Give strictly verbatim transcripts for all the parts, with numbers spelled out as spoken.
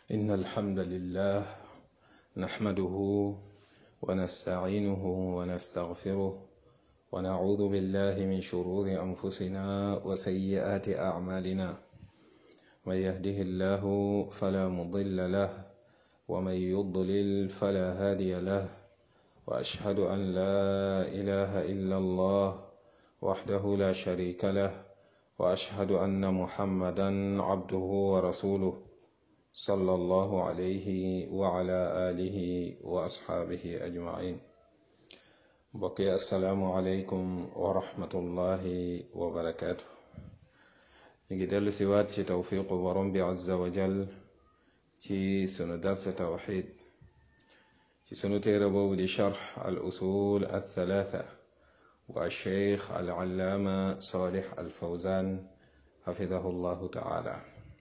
إن الحمد لله نحمده ونستعينه ونستغفره ونعوذ بالله من شرور أنفسنا وسيئات أعمالنا من يهده الله فلا مضل له ومن يضلل فلا هادي له وأشهد أن لا إله إلا الله وحده لا شريك له وأشهد أن محمدا عبده ورسوله صلى الله عليه وعلى آله وأصحابه أجمعين. بقي السلام عليكم ورحمة الله وبركاته. نجدل سوات توفيق ورب عز وجل في سنة درس توحيد في سنة ربو لشرح الأصول الثلاثة والشيخ العلامة صالح الفوزان حفظه الله تعالى.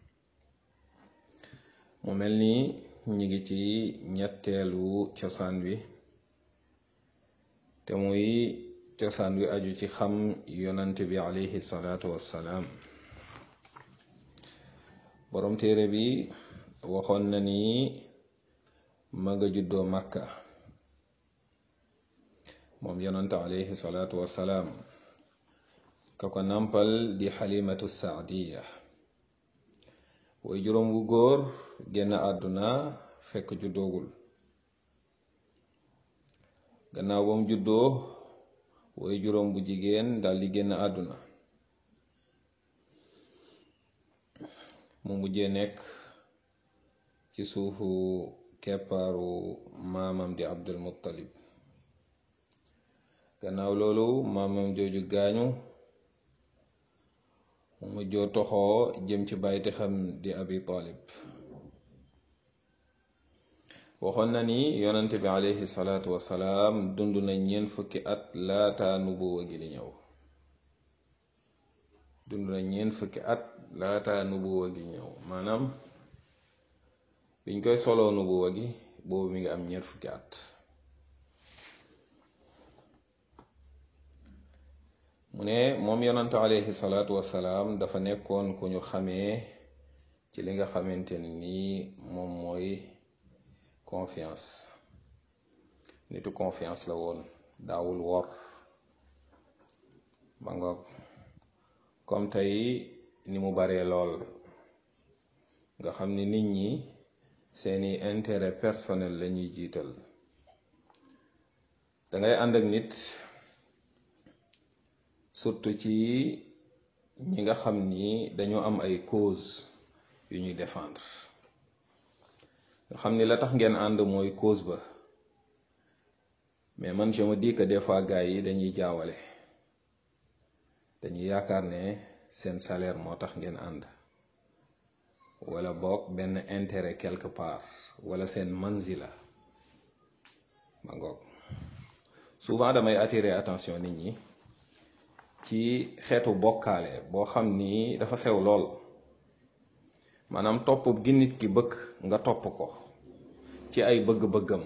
mu mel ni ñu ngi ci ñetteelu cosaan wi te muy cosaan wi aju ci xam yonant bi alayhi salaatu wassalaam. borom téere bi waxoon na ni ma nga juddoo Makka moom yonant alayhi salaatu wassalaam ka ko nampal di Xalimatu Saadiya way juróom wu góor génn àdduna fekk juddoogul. gannaaw bam juddoo way juróom bu jigéen daldi génn àdduna mu mujjee nekk ci suufu keppaaru maamam di Abdul Muttalib. gannaaw loolu maamam jooju gaañu mu mujjoo toxoo jëm ci bayti xam di Abi Talib. waxoon na ni yonante bi alayhi salaatu wasalaam dund na ñeent fukki at laata nubuwa gi di ñëw dund na ñeent fukki at laata nubuwa gi ñëw maanaam biñ koy soloo nubuwa gi boobu mi ngi am ñeent fukki at. mu ne moom yonante alayhi salaatu wasalaam dafa nekkoon ku ñu xamee ci li nga xamante ne nii moom mooy confiance. nitu confiance la woon, daawul wor ba ngoog comme tey ni mu baree lool nga xam ni nit ñi seeni intérêt personnel la ñuy jiital. dangay ànd ak nit surtout ci ñi nga xam ni dañoo am ay cause yu ñuy défendre nga xam ni la tax ngeen ànd mooy cause ba, mais man je me dis que des fois gars yi dañuy jaawale, dañuy yaakaar ne seen salaire moo tax ngeen ànd wala boog benn intérêt quelque part wala seen manzila ma ngoog. souvent damay attirer attention nit ñi ci xeetu bokkaale boo xam ni dafa sew lool, maanaam topp gi nit ki bëgg nga topp ko ci ay bëgg-bëggam,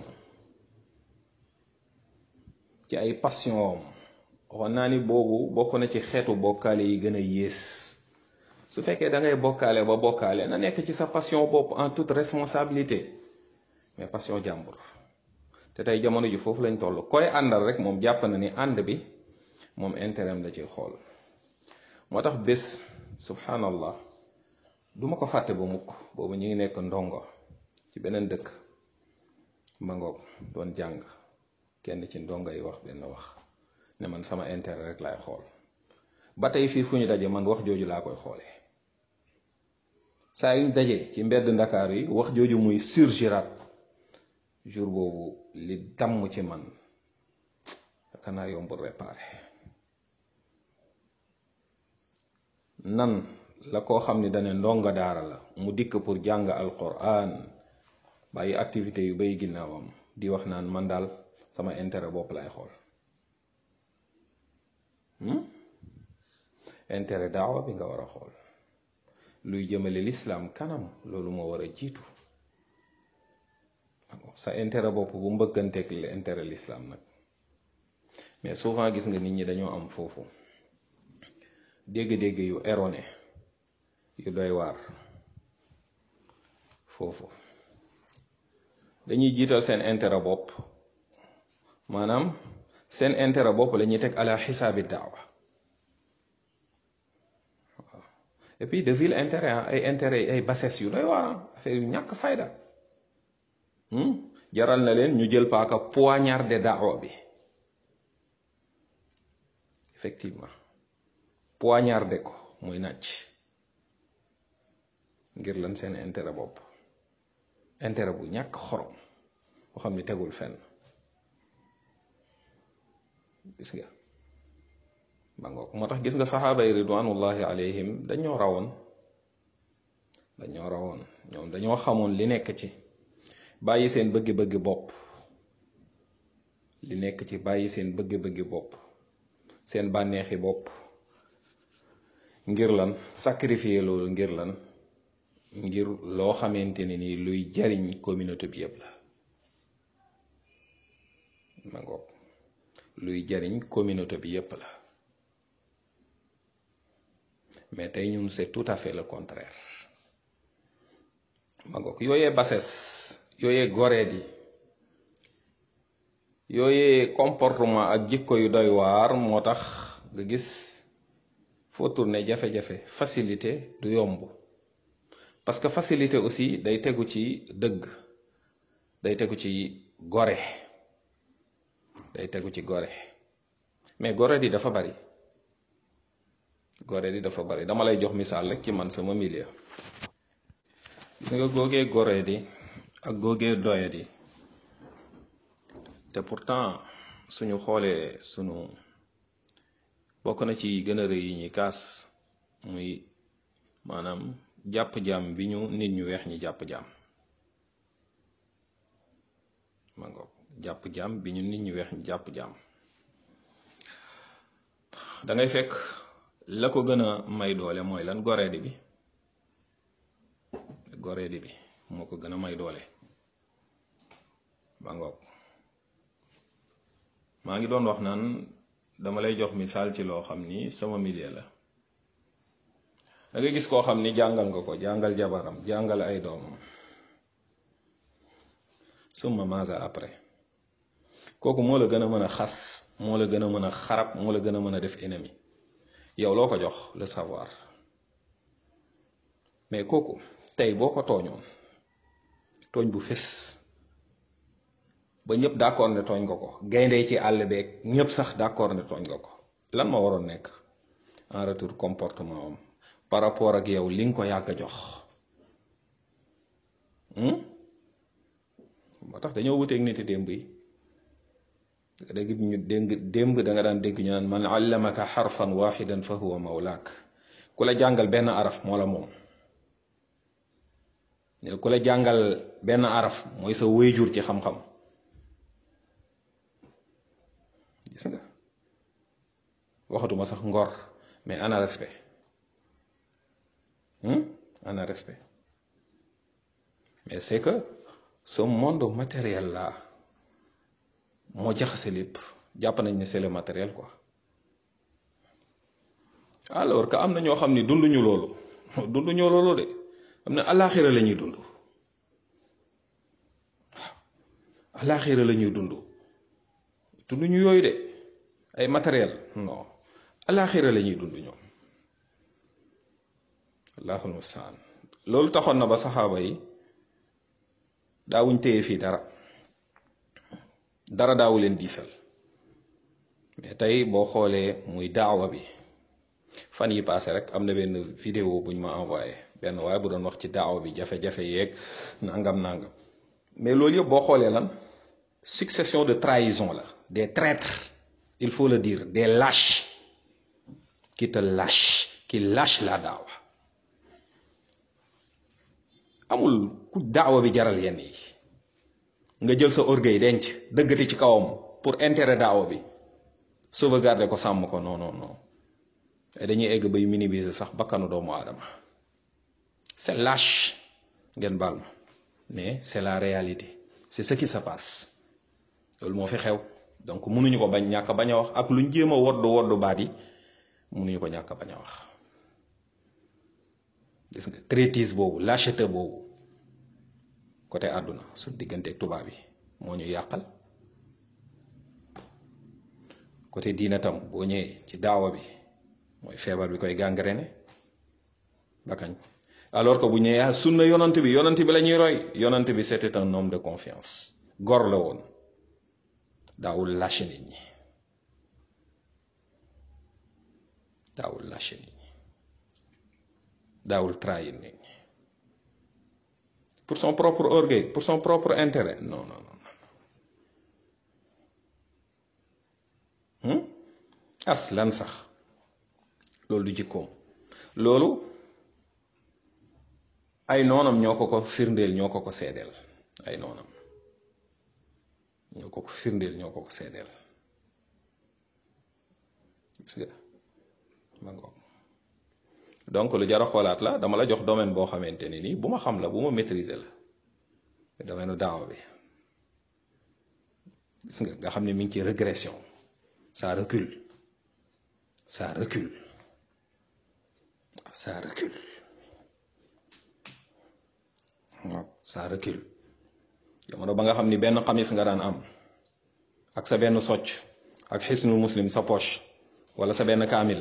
ci ay passion. waxoon naa ni boobu bokk na ci xeetu bokkaale yi gën a yées. su fekkee da ngay bokkaale ba bokkaale na nekk ci sa passion bopp en toute responsabilité, mais passion jàmbur. te tey jamono ji foofu lañ toll, koy àndal rek moom jàpp na ni ànd bi moom intérêt am la ciy xool. moo tax bés subhanallah duma ko fàtte ba mukk, boobu ñu ngi nekk ndongo ci beneen dëkk ma ngoog doon jàng. kenn ci ndongo yi wax benn wax ne man sama intérêt rek laay xool. ba tey fii fu ñu daje man wax jooju laa koy xoolee. saa yuñ daje ci mbedd Ndakaar yi wax jooju muy surgiraat. jour boobu li damm ci man xanaa yombul réparé. nan la koo xam ni dane ndongo daara la mu dikk pour jàng alquran bàyyi activité yu bay ginnaawam di wax naan man daal sama intérêt bopp lay xool. intérêt daawa bi nga war a xool, luy jëmale l'islam kanam loolu moo war a jiitu. sa intérêt bopp bu mbëkkanteeg la intérêt l'islam nag. mais souvent gis nga nit ñi dañoo am foofu dégg-dégg yu erroné yu doy waar foofu dañuy jiital seen intérêt bopp maanaam seen intérêt bopp la ñuy teg ala xisaabi daawa et puis de vil intérêt ay intérêt ay bassesse yu doy waar affaire yu ñàkk fayda jaral na leen ñu jël paaka poignarder daawa bi effectivement poignarder ko muy nàcc ngir lan seen intérêt bopp intérêt bu ñàkk xorom boo xam ni tegul fenn gis nga ba ngoog moo tax gis nga saxaaba yi ridwanullahi alayhim dañoo rawoon dañoo rawoon ñoom dañoo xamoon li nekk ci bàyyi seen bëgg-bëgg bopp li nekk ci bàyyi seen bëgg-bëgg bopp seen bànneexi bopp ngir lan sacrifier loolu ngir lan ngir loo xamante ne ni luy jariñ communauté bi yépp la ma ngoog luy jariñ communauté bi yépp la mais tey ñun c'est tout à fait le contraire ma ngoog yooyee bassesse yooyee goreet yi yooyee comportement ak jikko yu doy waar moo tax nga gis foo tourner jafe-jafe facilité du yomb parce que facilité aussi day tegu ci dëgg day tegu ci gore day tegu ci gore mais gore di dafa bari gore di dafa bari dama lay jox misaal rek ci man sama milieu gis nga googee gore di ak googee doye di te pourtant suñu xoolee suñu bokk na ci gën a rëy yi ñi kaas muy maanaam jàpp jaam bi ñu nit ñu weex ñi jàpp jaam ma ngoog jàpp jaam bi ñu nit ñu weex ñi jàpp jaam da ngay fekk la ko gën a may doole mooy lan goreedi bi goreedi bi moo ko gën a may doole ma ngoog maa ngi doon wax naan dama lay jox misaal ci loo xam ni sama milieu la da nga gis koo xam ni jàngal nga ko jàngal jabaram jàngal ay doomam summa maasa après kooku moo la gën a mën a xas moo la gën a mën a xarab moo la gën a mën a def ennemi yow loo ko jox le savoir mais kooku tey boo ko tooñoon tooñ bu fés ba ñëpp d'accord ne tooñ nga ko gaynde ci àll beeg ñëpp sax d'accord ne tooñ nga ko lan ma waroon nekk en retour comportement am par rapport ak yow li nga ko yàgg a jox moo tax dañoo wuteeg niti démb yi dégg ñu dégg démb da nga daan dégg ñu naan man allamaka xarfan waxidan fa huwa mawlaak ku la jàngal benn araf moo la moom ne ku la jàngal benn araf mooy sa wéyjur ci xam-xam gis nga waxatuma sax ngor mais ana respect ana respect mais c'est que ce monde matériel là moo jaxase lépp jàpp nañ ne c'est le matériel quoi alors que am na ñoo xam ni dunduñu loolu dunduñu loolu de am na alaxira la ñuy dund waaw alaxira la ñuy dund dunduñu yooyu de ay matériel non alaxira la ñuy dund ñoom allahul mustaan loolu taxoon na ba saxaaba yi daawuñ téye fii dara dara daawu leen diisal mais tey boo xoolee muy daawa bi fan yi passé rek am na benn vidéo buñ ma envoyé benn waaye bu doon wax ci daawa bi jafe-jafe yeeg nangam nangam mais loolu yëpp boo xoolee lan succession de trahison la des traîtres il faut le dire des lâches qui te lâchent qui lâchent la daawa amul ku daawa bi jaral yenn yi nga jël sa orgueil denc dëggati ci kawam pour intérêt daawa bi sauvegarder ko sàmm ko non non non dañuy egg bay minimiser sax bakkanu doomu aadama c'est lâche ngeen baal ma mais c'est la réalité c'est ce qui se passe loolu moo fi xew donc mënuñu ko bañ ñàkk bañ a wax ak luñ jéem a woddu woddu baat yi mënuñu ko ñàkk bañ a wax gis nga traîtrise boobu lâcheté boobu côté àdduna su digganteeg tubaab yi moo ñu yàqal côté diina tam boo ñëwee ci daawa bi mooy feebar bi koy gangréné ba kañ alors que bu ñëwee sunna yonant bi yonant bi la ñuy roy yonant bi c'était un homme de confiance gor la woon daawul lâché nit ñi daawul lâché nit ñi daawul trahir nit ñi pour son propre orgueil pour son propre intérêt non non non hmm? as lan sax loolu du jikkoom loolu ay noonam ñoo ko ko firndeel ñoo ko ko seedeel ay noonam ñoo ko ko firndeel ñoo ko ko seedeel gis nga ma ngoog donc lu jar a xoolaat la dama la jox domaine boo xamante ni nii bu ma xam la bu ma maîtriser la domaine daawa bi gis nga nga xam ne mi ngi ci régression ça recule ça recule ça recule waaw ça recule jamono ba nga xam ni benn xamis nga daan am ak sa benn socc ak xisnu muslim sa poche wala sa benn kaamil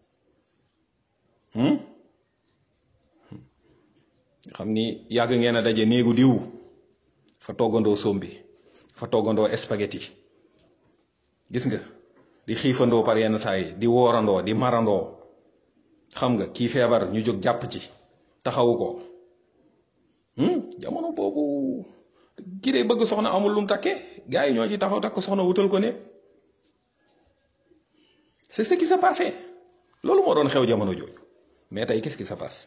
xam ni yàgg ngeen a daje néegu diw fa toggandoo sombi fa toggandoo spaghetti gis nga di xiifandoo par yenn saa yi di woorandoo di marandoo xam nga kii feebar ñu jóg jàpp ci taxawu ko jamono boobu kii day bëgg soxna amul lu mu takkee gars yi ñoo ci taxaw takk soxna wutal ko ne c'est ce qui s'est passé loolu moo doon xew jamono jooju mais tey qu'est-ce qui se passe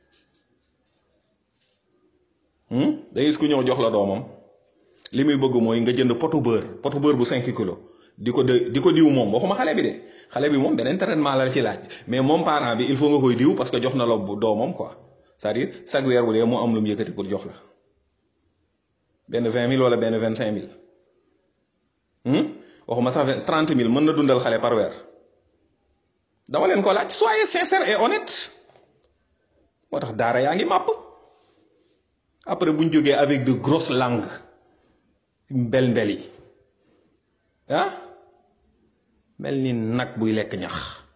da gis ku ñëw jox la doomam li muy bëgg mooy nga jënd potu beurre potu beurre bu cinq kilos di ko de di ko diw moom waxuma xale bi de xale bi moom beneen traitement la ci laaj mais moom parent bi il faut nga koy diw parce que jox na la doomam quoi c'est-à-dire chaque weer bu dee moo am lu mu yëkkati pour jox la benn vingt mille wala benn vingt cinq mille waxuma sax trente mille mën na dundal xale par weer dama leen ko laaj soyez sincère et honnête moo tax daara yaa ngi màpp après bu ñu jógee avec de grosses langues mbel mbel yi ah mel ni nag buy lekk ñax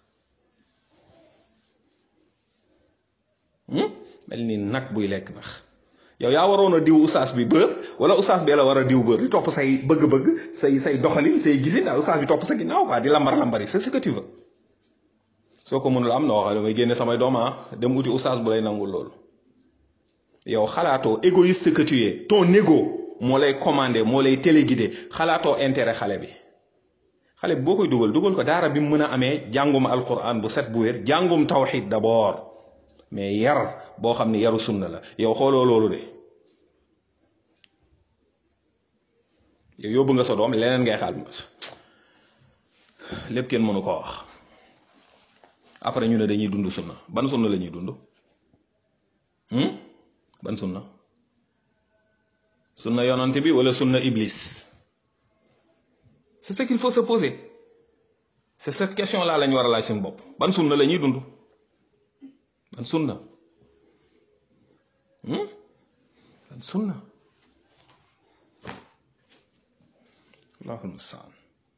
mel ni nag buy lekk ñax yow yaa waroon a diw usaas bi bër wala usaas bee la war a diw bër di topp say bëgg-bëgg say say doxalin say gisin daal usaas bi topp sa ginnaaw quoi di lambar lambari c'est ce que tu veux soo ko mënul am na wax damay génne samay dooma dem uti usaas bu lay nangul loolu yow xalaatoo égoïste que tu es ton ego moo lay commandé moo lay téléguidé xalaatoo intérêt xale bi xale bi boo koy dugal dugal ko daara bi mu mën a amee jàngum alquran bu set bu wér jàngum tawxid d'abord mais yar boo xam ni yaru sunna la yow xooloo loolu de yow yóbbu nga sa doom leneen ngay xaal lépp kenn mënu ko wax après ñu ne dañuy dund sunna ban sunna la ñuy dund ban sunna sunna yonante bi wala sunna iblis c'est ce qu'il faut se poser c'est cette question là lañ war a laaj suñu bopp ban sunna la ñuy dund ban sunna ban sunna allahul mustaan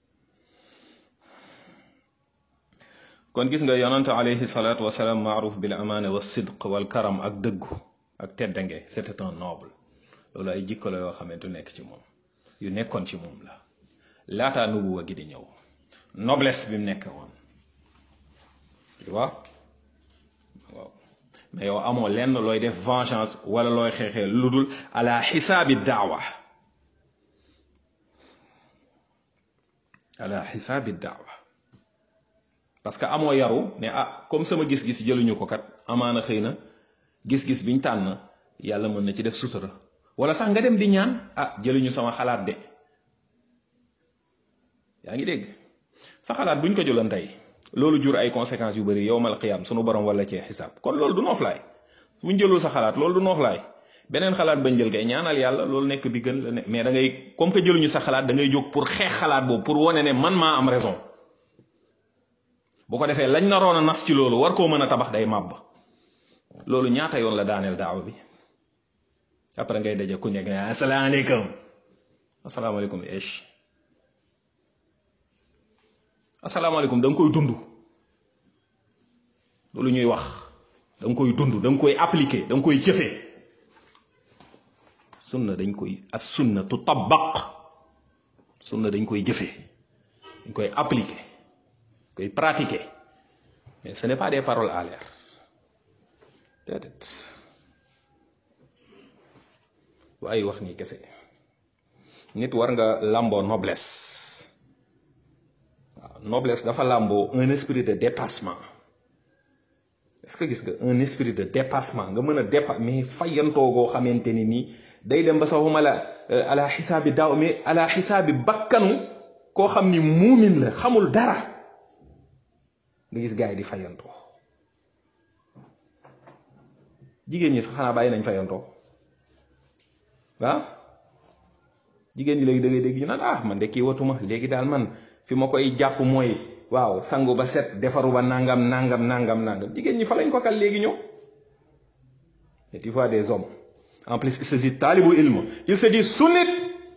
kon gis nga yonante alayhi salaatu wasalaam maaruf bil amaana wa sidq wal karam ak dëggu ak teddange c'était un noble loolu ay jikko la yoo xamante nekk ci moom yu nekkoon ci moom la laataa nubuwa gi di ñëw noblesse bi mu nekk woon tu vois waaw mais yow amoo lenn looy def vengeance wala looy xeexee lu dul ala xisaabi daawa ala xisaabi daawa parce que amoo yaru ne ah comme sama gis-gis jëluñu ko kat amaana xëy na gis-gis biñ tànn yàlla mën na ci def sutura wala sax nga dem di ñaan ah jëluñu sama xalaat de yaa ngi dégg sa xalaat buñ ko jëloon tey loolu jur ay conséquences yu bari yowmal qiyaam sunu borom wala cee xisaab kon loolu du nooflaay buñ jëlul sa xalaat loolu du nooflaay beneen xalaat bañ jël kay ñaanal yàlla loolu nekk bi gën la ne mais da ngay comme que jëluñu sa xalaat da ngay jóg pour xeex xalaat boobu pour wane ne man maa am raison bu ko defee lañ naroon a nas ci loolu war koo mën a tabax day màbb loolu ñaata yoon la daaneel daawa bi après ngay daje ku nekk asalaamaaleykum asalaamaaleykum esh asalaamaaleykum da nga koy dund loolu ñuy wax da nga koy dund da nga koy appliquer da nga koy jëfee sunna dañ koy as sunna tutabbaq sunna dañ koy jëfee dañ koy appliquer koy pratiquer mais ce n'est pas des paroles à l'air déedéet waaye wax nii kese nit war nga làmboo noblesse waaw noblesse dafa làmboo un esprit de dépassement est-ce que gis nga un esprit de dépassement nga mën a dépa mais fayantoo goo xamante ni nii day dem ba sax waxuma la ala xisaabi daaw mais ala xisaabi bakkanu koo xam ni muumin la xamul dara nga gis gars yi di fayantoo jigéen ñi sax xanaa bàyyi nañ fayantoo ah jigéen ñi léegi da ngay dégg ñu naan ah man de kii watuma léegi daal man fi ma koy jàpp mooy waaw sangu ba set defaru ba nangam nangam nangam nangam jigéen ñi fa lañ ko kal léegi ñëw et tu vois des hommes en plus il se dit talibu ilm il se dit sunnite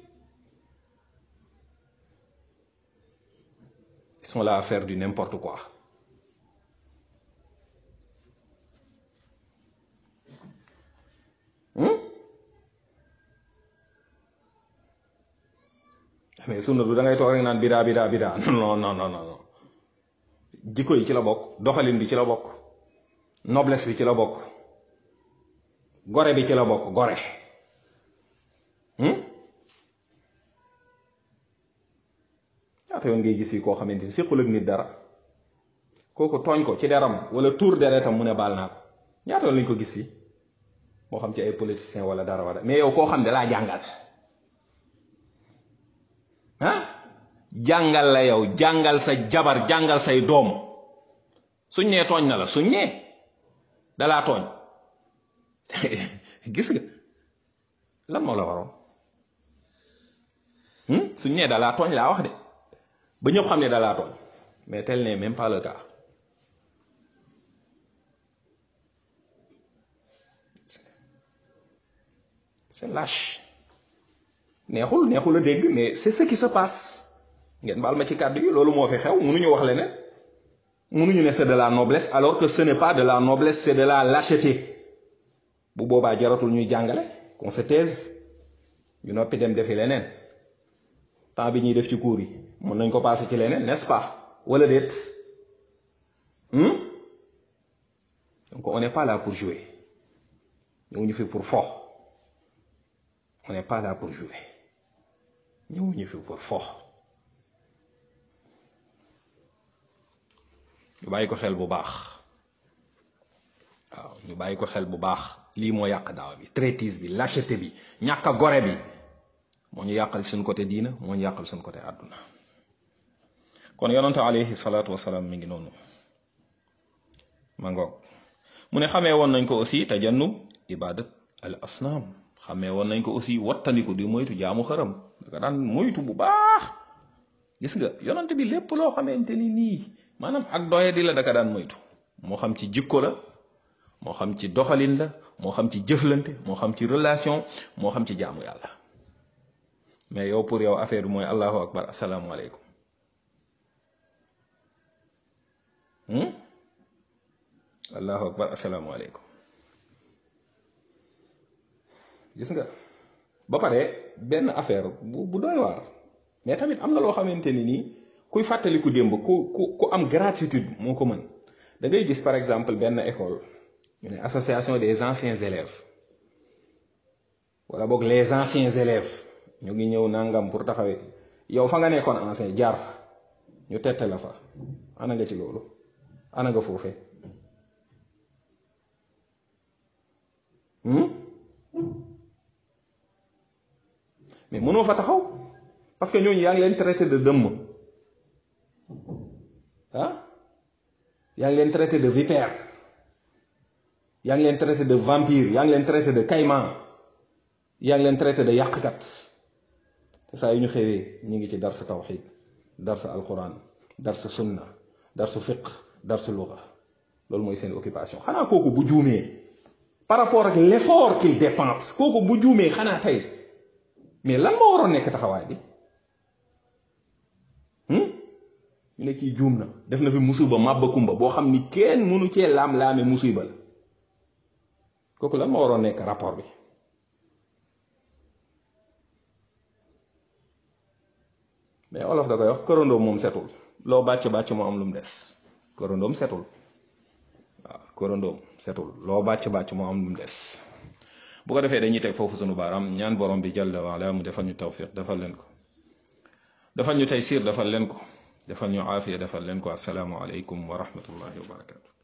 ils sont là à faire du n'importe quoi hmm? mais sunna du da ngay toog rek naan bidaa bidaa bidaa non non non non jikko yi ci la bokk doxalin bi ci la bokk noblesse bi ci la bokk gore bi ci la bokk gore ñaata yoon ngay gis fii koo xamante ni séqul ak nit dara kooku tooñ ko ci deram wala tuur deretam mu ne baal naa ko ñaata yoon lañ ko gis fii moo xam ci ay politiciens wala dara wala mais yow koo xam ne laa jàngal ah jàngal la yow jàngal sa jabar jàngal say doom suñ nee tooñ na la suñ nee dalaa tooñ gis nga lan moo la waroon suñ nee dalaa tooñ laa wax de ba ñëpp xam ne dalaa tooñ mais tel n'est même pas le cas c'est lâche neexul neexul a dégg mais c'est ce qui se passe ngeen baal ma ci kàddu yi loolu moo fi xew mënuñu wax leneen mënuñu ne c'est de la noblesse alors que ce n'est pas de la noblesse c'est de la lâcheté bu boobaa jaratul ñuy jàngale qu'on se taise ñu noppi dem defi leneen temps bi ñuy def ci cours yi mën nañ ko passer ci leneen n'est-ce pas wala déet donc on n'est pas là pour jouer ñëw ñu fi pour fo on n'est pas là pour jouer ñëw ñu fi pour fo ñu bàyyi ko xel bu baax waaw ñu bàyyi ko xel bu baax lii moo yàq daaw bi traitise bi lâcheté bi ñàkk a gore bi moo ñu yàqal suñ côté diina moo ñu yàqal suñ côté àdduna kon yonante alayhi salaatu wasalaam mi ngi noonu ma ngoog mu ne xamee woon nañ ko aussi tajannub ibadat al asnaam xamee woon nañ ko aussi wattandiku di moytu jaamu xërëm daka daan moytu bu baax gis nga yonante bi lépp loo xamante ni nii maanaam ak doye di la daka daan moytu moo xam ci jikko la moo xam ci doxalin la moo xam ci jëflante moo xam ci relation moo xam ci jaamu yàlla mais yow pour yow affaire bi mooy allahu akbar asalaamualeykum allahu akbar asalaamualeykum gis nga ba pare benn affaire bu bu doy waar mais tamit am na loo xamante ni nii kuy fàttaliku démb ku ku ku am gratitude moo ko mën da ngay gis par exemple benn école ñu ne association des anciens élèves wala boog les anciens élèves ñu ngi ñëw nangam pour taxawee yow fa nga nekkoon ancien jaar fa ñu tette la fa ana nga ci loolu ana nga foofee mais mënoo fa taxaw parce que ñooñu yaa ngi leen traité de dëmm ah yaa ngi leen traité de vipère yaa ngi leen traité de vampire yaa ngi leen traité de caïman yaa ngi leen traité de yàqkat te saa yu ñu xëwee ñu ngi ci darsa tawxid darsa alquran darsa sunna darsa fiqh darsa luga loolu mooy seen occupation xanaa kooku bu juumee par rapport ak l'effort qu'il dépense kooku bu juumee xanaa tey mais lan moo waroon nekk taxawaay bi ñu ne kii juum na def na fi musiba màbba kumba boo xam ni kenn mënu cee laam-laame musiba la kooku lan moo waroon nekk rapport bi mais olof da koy wax kërandoom moom setul loo bàcc bàcc mu am lu mu des kërandoom setul waaw kërandoom setul loo bàcc bàcc mu am lu mu des bu ko defee dañuy teg foofu sunu baaraam ñaan borom bi jalla waala mu defal ñu tawfiq defal leen ko defal ñu taysiir defal leen ko defal ñu aafiya defal leen ko assalaamu aleykum wa rahmatullahi wa barakatu